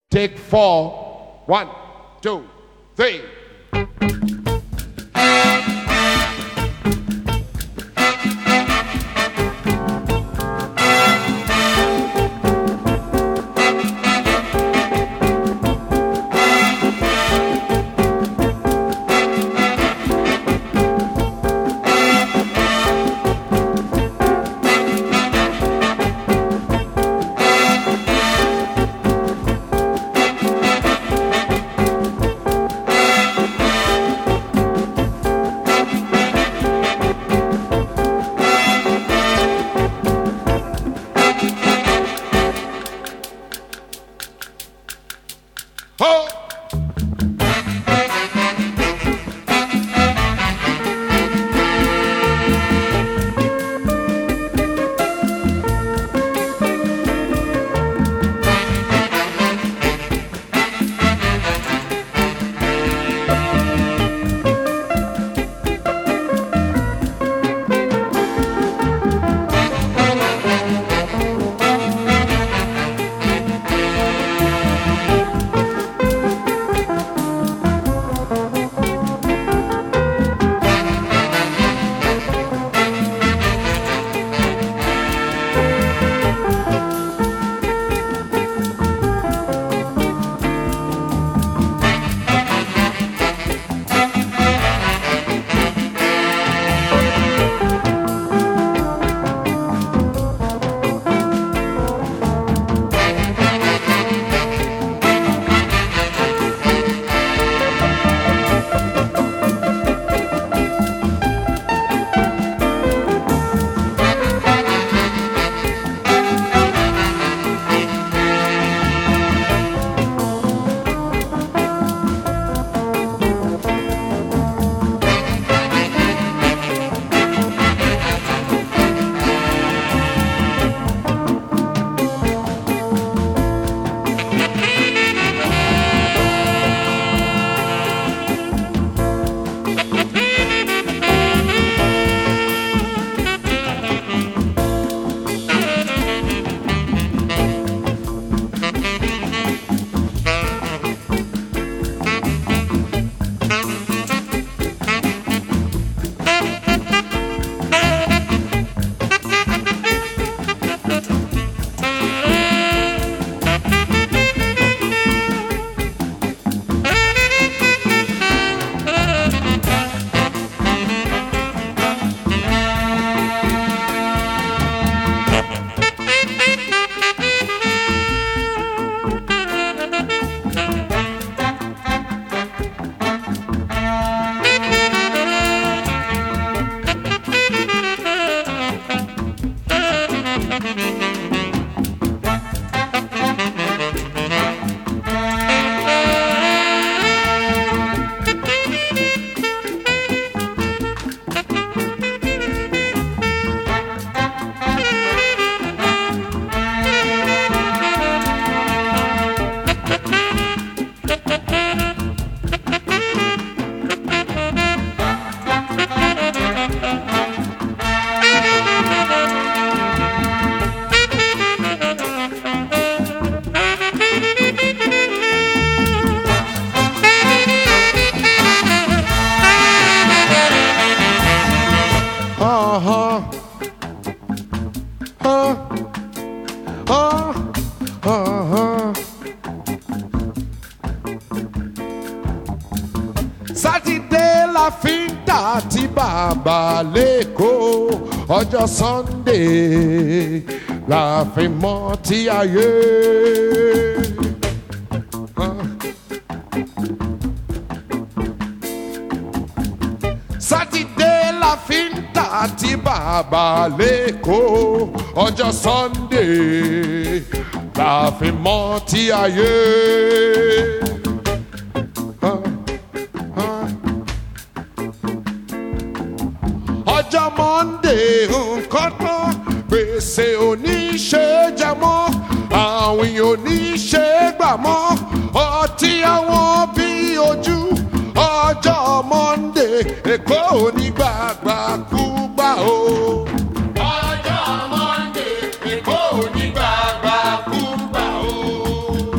Take 4. 1, 2, 3. Saturday la finta ti bàbá lẹ́kọ̀ọ́, ọjọ́ Sunday la fi mọ́ ti ayé. Saturday la finta ti bàbá lẹ́kọ̀ọ́, ọjọ́ Sunday la fi mọ́ ti ayé. Ọjọ́ Monday nǹkan tán, gbèsè oníṣe jẹ mọ́, àwìn oníṣe gbà mọ́, ọtí àwọn bí ojú. Ọjọ́ Monday Èkó onígbàgbàkúgbà o. Ọjọ́ Monday Èkó onígbàgbàkúgbà o.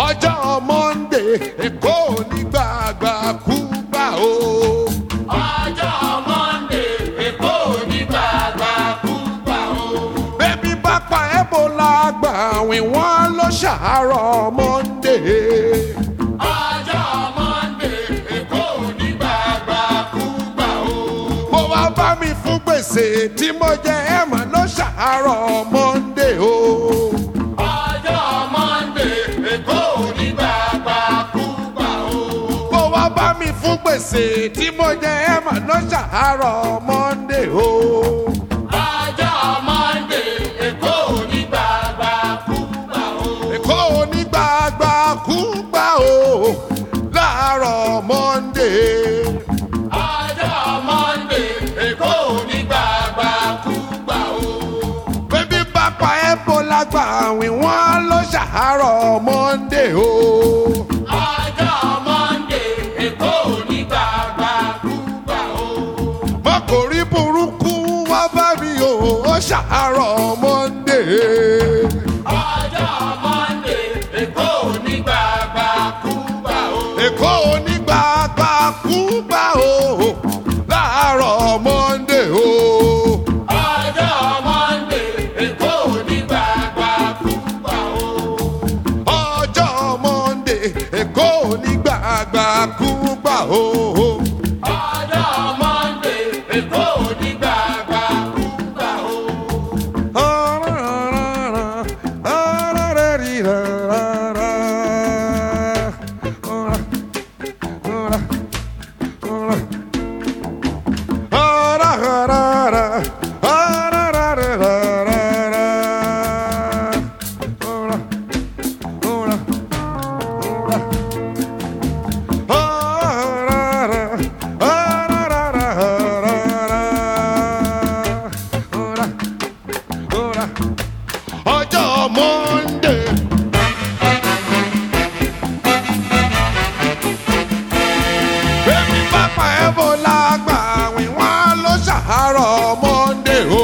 ọjọ́ Monday Èkó ní gbàgbà kúgbà o. ọjọ́ Monday Èkó ní gbàgbà kúgbà o. bébí bá pa Ebola gbà wí wọ́n ló ṣàárọ̀ Monday. ọjọ́ Monday Èkó ní gbàgbà kúgbà o. mo wá bá mi fún gbèsè tí mo jẹ ẹ̀mọ́ ló ṣàárọ̀ Monday o. ọjọ́ Monday Èkó ní gbàgbà kúgbà o. mo wá bá mi fún gbèsè tí mo jẹ ẹ̀mọ́ ló ṣàárọ̀ Monday o. ọjọ́ Monday Èkó ní gbàgbà kúgbà o. Èkó ní gbàgbà kúgbà o láàárọ̀ Monday. ọjọ́ Monday Èkó ní gbàgbà kúgbà o. bébí bá pa Ebola gbà wí wọ́n ló ṣàárọ̀ Monday o. ọjọ́ Monday Èkó ní gbàgbà kúgbà o. mọ́kòrí burúkú wá bá mi o ó ṣàárọ̀ Monday. ọjọ́ Monday Èkó ní gbàgbà kúgbà o. Èkó ní gbàgbà kúgbà o láàárọ̀ Monday o. ọjọ́ Monday Èkó ní gbàgbà kúgbà o. ọjọ́ Monday Èkó ní gbàgbà kúgbà o. ọjọ́ Monday Èkó ní gbàgbà kúgbà o. ọjọ́ Monday. bébí pápá Ebola gbà wí wọ́n ló ṣàárọ̀ Monday o.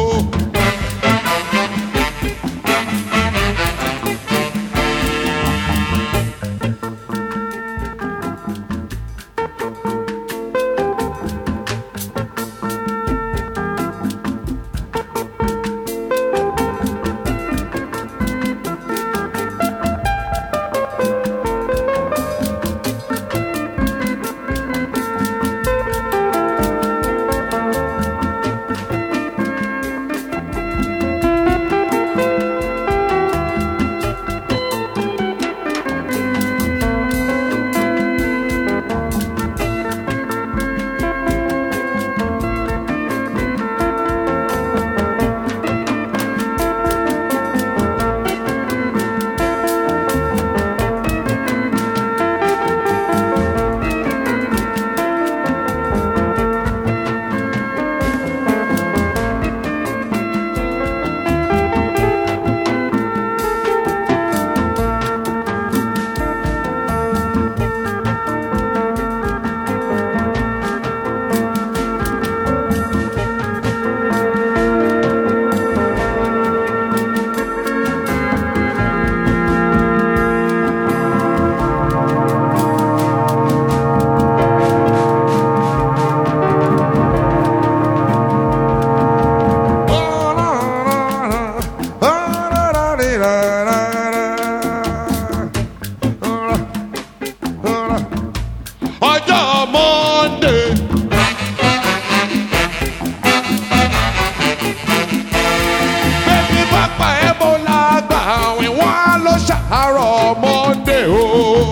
ọjọ́ Monday. bébí pápá Ebola gbà wí wọ́n ló ṣàárọ̀ Monday o.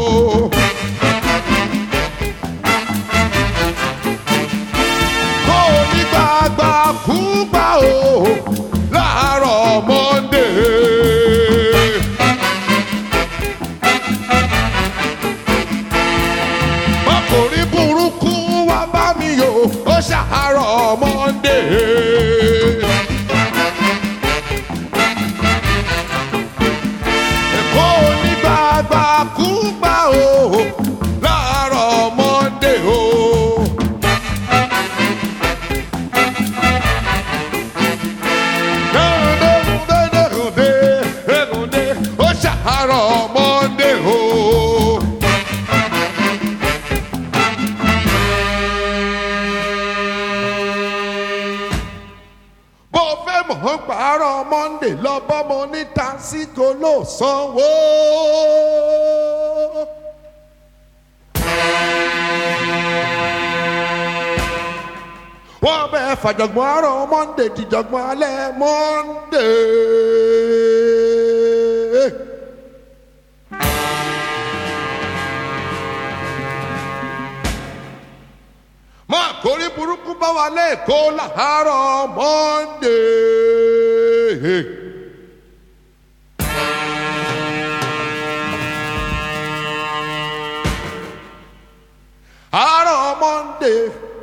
kó o ní gbàgbà kúgbà o láàárọ̀ Monday. ọkùnrin burúkú wá bá mi yò ó ṣàárọ̀ Monday. Èkó ní gbàgbà kúgbà o láàárọ̀ Monday o. ó ṣàárọ̀ Monday o. monday lọ bọ́mọ ní tásìkò ló sanwó. wọ́n bẹ fàjọ̀gbọ́n àárọ̀ monday dìjọ̀gbọ́n alẹ́ monday. máa kórí burúkú bá wa lẹ́ẹ̀kọ́ láàárọ̀ monday. àárọ̀ monday.